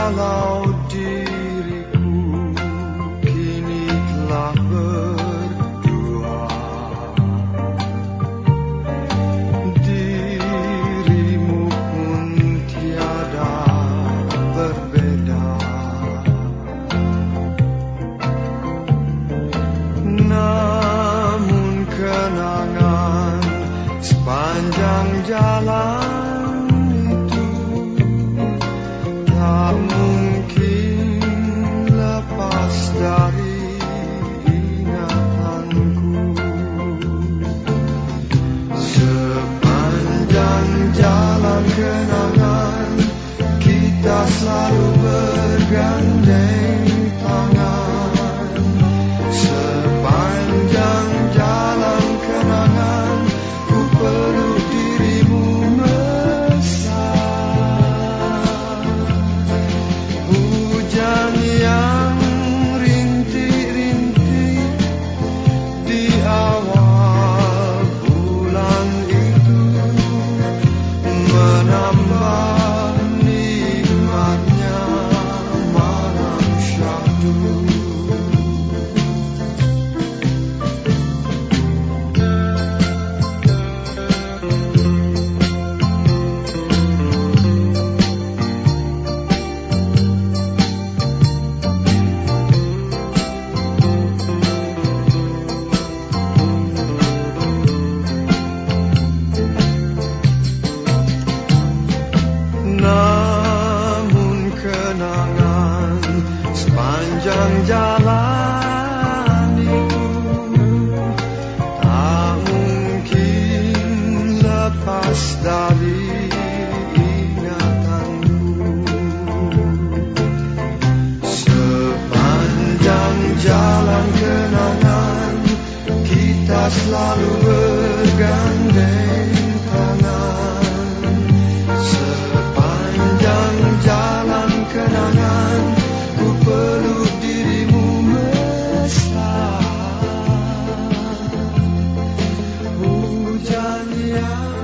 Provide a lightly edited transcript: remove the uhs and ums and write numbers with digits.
Walau diriku kini telah berdua, dirimu pun tiada berbeda. Namun kenangan sepanjang jalan tak mungkin lepas dari ingatanku. Sepanjang jalan kenangan kita selalu bergandeng tangan. Sepanjang jalan kenangan ku peluk dirimu mesra. Hujan yang rintik-rintik di awal bulan itu menambah nikmatnya malam syahdu. Namun kenangan sepanjang jalan itu tak mungkin lepas dari ingatanku. Sepanjang jalan kenangan kita selalu bergandeng tangan. Sepanjang jalan kenangan ku peluk dirimu mesra. Hujan yang